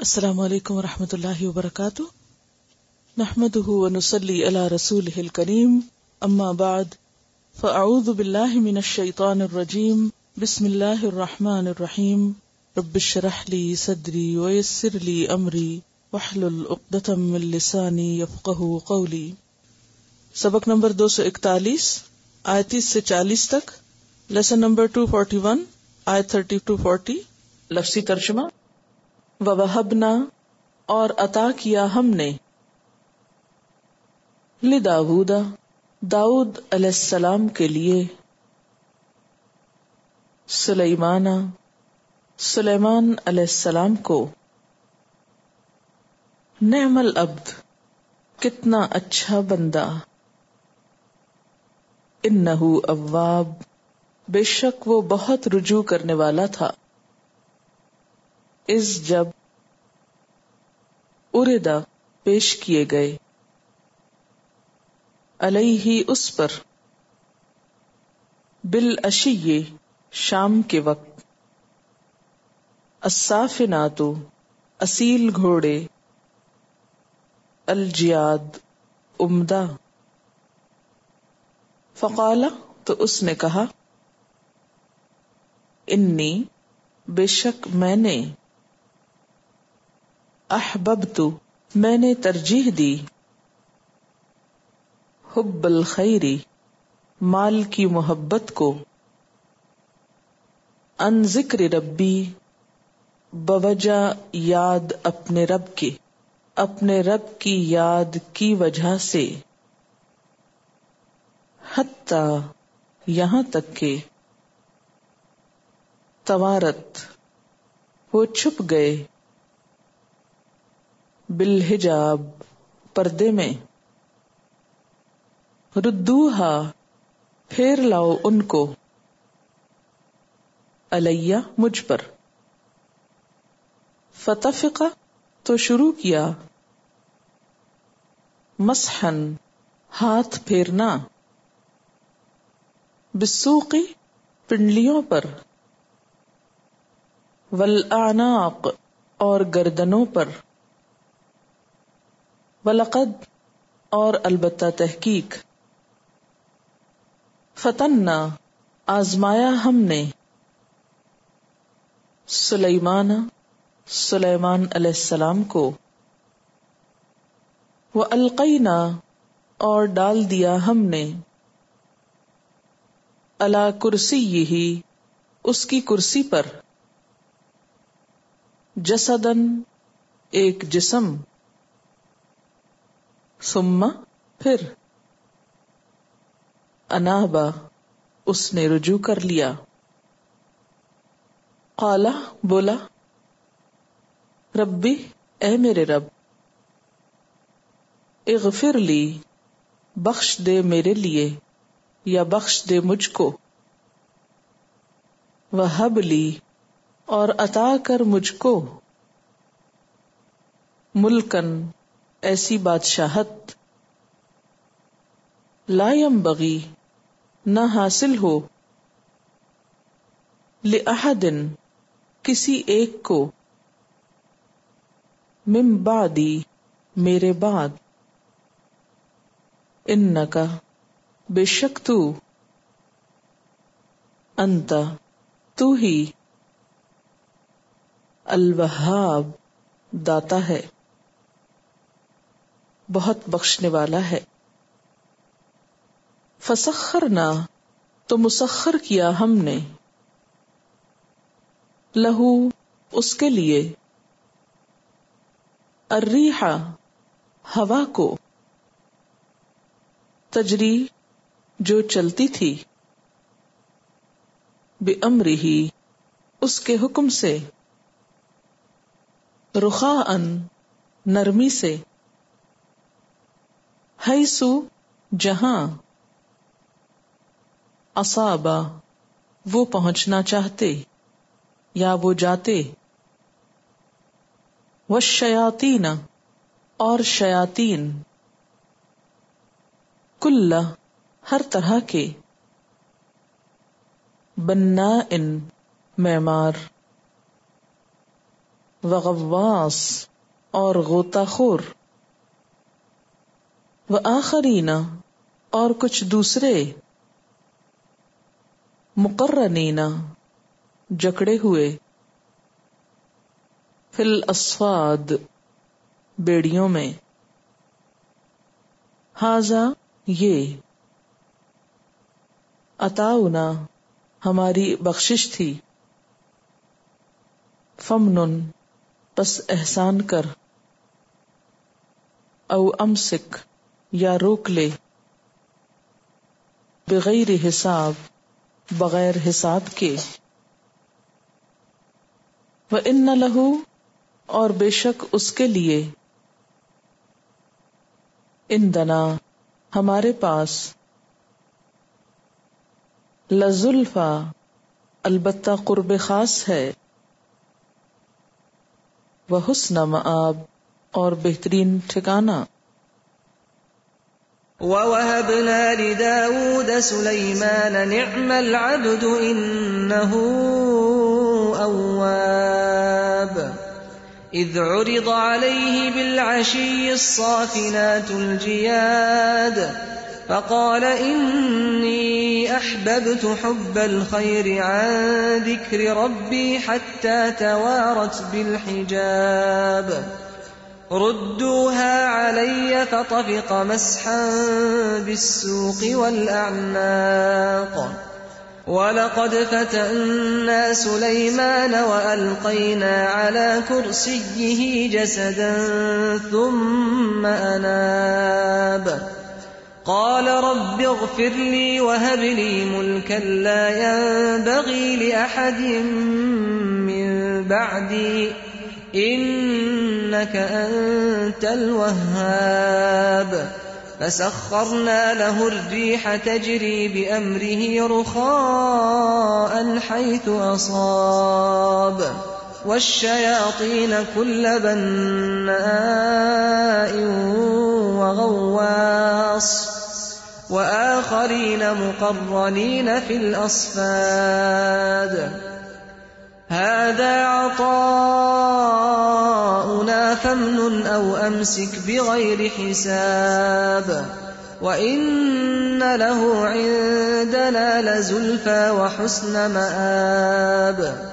السلام علیکم ورحمۃ اللہ وبرکاتہ، نحمده ونصلی علی رسوله الکریم، اما بعد فاعوذ باللہ من الشیطان الرجیم، بسم اللہ الرحمن الرحیم، رب اشرح لی صدری ویسر لی امری واحلل عقدۃ من لسانی یفقہوا قولی۔ سبق نمبر 241، آیت 30 سے 40 تک، لیسن نمبر 241، آیت 30 to 40۔ لفظی ترجمہ: وَوَهَبْنَا، اور عطا کیا ہم نے، لِدَاوُودَ، داؤد علیہ السلام کے لیے، سلیمان، سلیمان علیہ السلام کو، نعم العبد، کتنا اچھا بندہ، انہ اواب، بے شک وہ بہت رجوع کرنے والا تھا، اس جب اردہ پیش کیے گئے، علیہ اس پر، بالعشی شام کے وقت، الصافنات اصیل گھوڑے، الجیاد عمدہ، فقال تو اس نے کہا، انی بے شک میں نے، احببت میں نے ترجیح دی، حب الخیری مال کی محبت کو، ان ذکر ربی بوجہ یاد اپنے رب کی، اپنے رب کی یاد کی وجہ سے، حتی یہاں تک کہ، توارت وہ چھپ گئے، بالحجاب پردے میں، ردوہا پھیر لاؤ ان کو، علیہ مجھ پر، فتفقہ تو شروع کیا، مسحن ہاتھ پھیرنا، بالسوق پنڈلیوں پر، والاعناق اور گردنوں پر، وَلَقَدْ اور البتہ تحقیق، فتنا آزمایا ہم نے، سلیمان سلیمان علیہ السلام کو، وَأَلْقَيْنَا اور ڈال دیا ہم نے، عَلَى كُرْسِيِّهِ اس کی کرسی پر، جسدن ایک جسم، ثم پھر، انابا اس نے رجوع کر لیا، قالا بولا، ربی اے میرے رب، اغفر لی بخش دے میرے لیے یا بخش دے مجھ کو، وہب لی اور عطا کر مجھ کو، ملکن ایسی بادشاہت، لا ينبغی نہ حاصل ہو، لأحد کسی ایک کو، من بعدی میرے بعد، انکا بے شک تو، انت تو ہی، الوہاب داتا ہے، بہت بخشنے والا ہے، فسخرنا تو مسخر کیا ہم نے، لہو اس کے لیے، الریح ہوا کو، تجری جو چلتی تھی، بِأَمْرِهِ اس کے حکم سے، رخاءً نرمی سے، حیث جہاں، اصابا وہ پہنچنا چاہتے یا وہ جاتے، والشیاطین اور شیاطین، کل ہر طرح کے، بناء معمار، وغواص اور غوطہ خور، وآخرین اور کچھ دوسرے، مقرنین جکڑے ہوئے، فی الاصفاد بیڑیوں میں، ھذا یہ، عطاؤنا ہماری بخشش تھی، فمنن پس احسان کر، او امسک یا روک لے، بغیر حساب بغیر حساب کے، وَإِنَّ لَهُ اور بے شک اس کے لیے، عندنا ہمارے پاس، لزلفا البتہ قرب خاص ہے، وحسن مآب اور بہترین ٹھکانہ، وَوَهَبْنَا لِدَاوُودَ سُلَيْمَانَ نِعْمَ الْعَبْدُ إِنَّهُ أَوَّابٌ إِذْ عُرِضَ عَلَيْهِ بِالْعَشِيِّ الصَّافِنَاتُ الْجِيَادُ فَقَالَ إِنِّي أَحْبَبْتُ حُبَّ الْخَيْرِ عَنْ ذِكْرِ رَبِّي حَتَّى تَوَارَتْ بِالْحِجَابِ رُدُّوهَا عَلَيَّ فَطَفِقَ مَسْحًا بِالسُّوقِ وَالْأَعْنَاقِ وَلَقَدْ فَتَنَّا سُلَيْمَانَ وَأَلْقَيْنَا عَلَى كُرْسِيِّهِ جَسَدًا ثُمَّ أَنَابَ قَالَ رَبِّ اغْفِرْ لِي وَهَبْ لِي مُلْكًا لَا يَنبَغِي لِأَحَدٍ مِّن بَعْدِي إِنَّكَ أَنتَ الْوَهَّابُ فَسَخَّرْنَا لَهُ الرِّيحَ تَجْرِي بِأَمْرِهِ رُخَاءً حَيْثُ أَصَابَ وَالشَّيَاطِينَ كُلَّ بَنَّاءٍ وَغَوَّاصٍ وَآخَرِينَ مُقَرَّنِينَ فِي الْأَصْفَادِ هَذَا عَطَاؤُنَا فَامْنُنْ أَوْ أَمْسِكْ بِغَيْرِ حِسَابٍ وَإِنَّ لَهُ عِندَنَا لَزُلْفَىٰ وَحُسْنَ مَآبٍ